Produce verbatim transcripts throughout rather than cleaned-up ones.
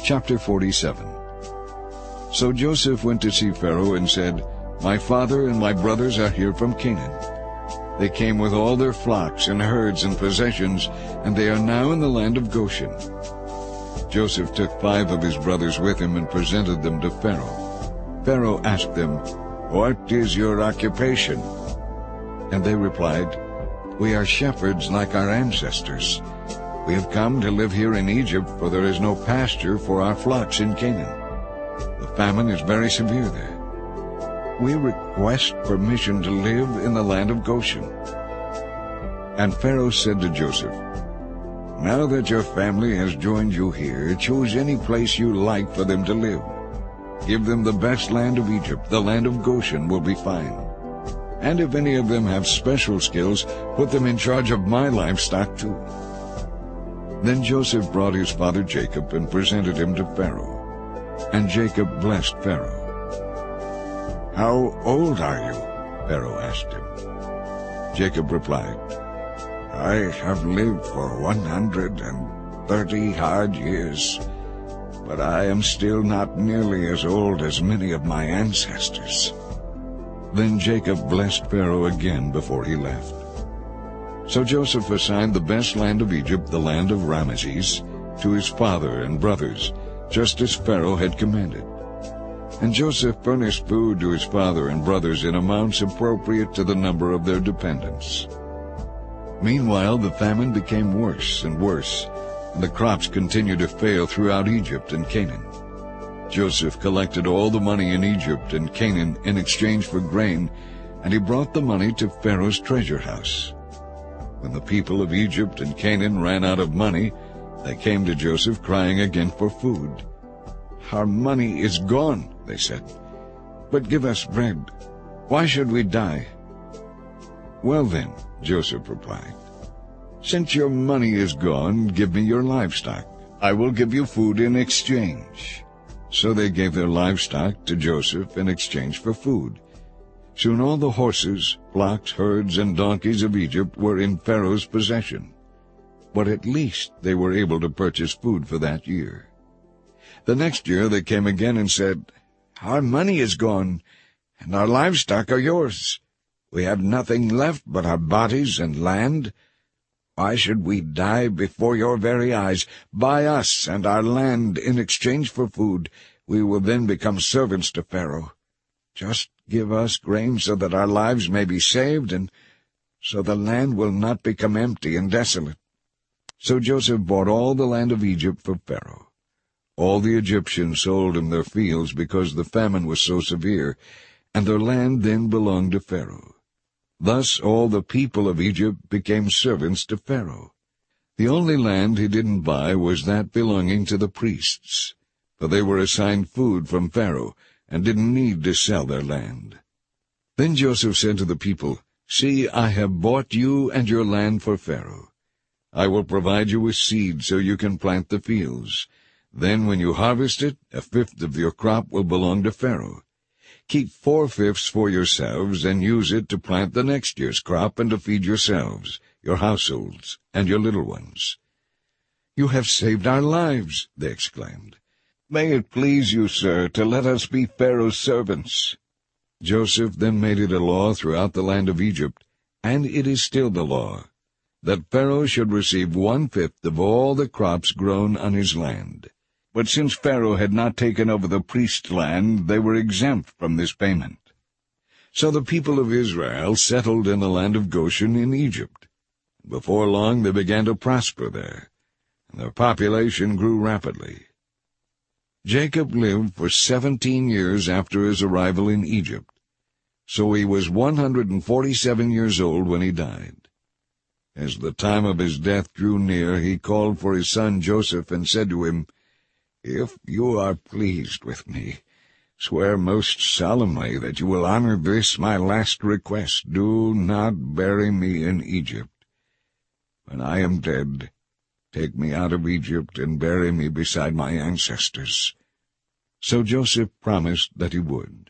Chapter forty-seven. So Joseph went to see Pharaoh and said, "My father and my brothers are here from Canaan. They came with all their flocks and herds and possessions, and they are now in the land of Goshen." Joseph took five of his brothers with him and presented them to Pharaoh. Pharaoh asked them, "What is your occupation?" And they replied, "We are shepherds like our ancestors. We have come to live here in Egypt, for there is no pasture for our flocks in Canaan. The famine is very severe there. We request permission to live in the land of Goshen." And Pharaoh said to Joseph, "Now that your family has joined you here, choose any place you like for them to live. Give them the best land of Egypt. The land of Goshen will be fine. And if any of them have special skills, put them in charge of my livestock too." Then Joseph brought his father Jacob and presented him to Pharaoh. And Jacob blessed Pharaoh. "How old are you?" Pharaoh asked him. Jacob replied, "I have lived for one hundred and thirty hard years, but I am still not nearly as old as many of my ancestors." Then Jacob blessed Pharaoh again before he left. So Joseph assigned the best land of Egypt, the land of Ramesses, to his father and brothers, just as Pharaoh had commanded. And Joseph furnished food to his father and brothers in amounts appropriate to the number of their dependents. Meanwhile the famine became worse and worse, and the crops continued to fail throughout Egypt and Canaan. Joseph collected all the money in Egypt and Canaan in exchange for grain, and he brought the money to Pharaoh's treasure house. When the people of Egypt and Canaan ran out of money, they came to Joseph crying again for food. "Our money is gone," they said, "but give us bread. Why should we die?" "Well then," Joseph replied, "since your money is gone, give me your livestock. I will give you food in exchange." So they gave their livestock to Joseph in exchange for food. Soon all the horses, flocks, herds, and donkeys of Egypt were in Pharaoh's possession. But at least they were able to purchase food for that year. The next year they came again and said, "Our money is gone, and our livestock are yours. We have nothing left but our bodies and land. Why should we die before your very eyes? Buy us and our land in exchange for food. We will then become servants to Pharaoh. Just give us grain so that our lives may be saved, and so the land will not become empty and desolate." So Joseph bought all the land of Egypt for Pharaoh. All the Egyptians sold him their fields because the famine was so severe, and their land then belonged to Pharaoh. Thus all the people of Egypt became servants to Pharaoh. The only land he didn't buy was that belonging to the priests, for they were assigned food from Pharaoh and didn't need to sell their land. Then Joseph said to the people, "See, I have bought you and your land for Pharaoh. I will provide you with seed so you can plant the fields. Then when you harvest it, a fifth of your crop will belong to Pharaoh. Keep four-fifths for yourselves and use it to plant the next year's crop and to feed yourselves, your households, and your little ones." "You have saved our lives," they exclaimed. "May it please you, sir, to let us be Pharaoh's servants." Joseph then made it a law throughout the land of Egypt, and it is still the law, that Pharaoh should receive one-fifth of all the crops grown on his land. But since Pharaoh had not taken over the priest's land, they were exempt from this payment. So the people of Israel settled in the land of Goshen in Egypt. Before long they began to prosper there, and their population grew rapidly. Jacob lived for seventeen years after his arrival in Egypt, so he was one hundred and forty-seven years old when he died. As the time of his death drew near, he called for his son Joseph and said to him, "If you are pleased with me, swear most solemnly that you will honor this my last request. Do not bury me in Egypt. When I am dead, take me out of Egypt and bury me beside my ancestors." So Joseph promised that he would.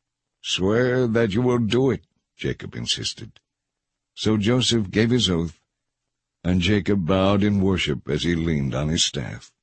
"Swear that you will do it," Jacob insisted. So Joseph gave his oath, and Jacob bowed in worship as he leaned on his staff.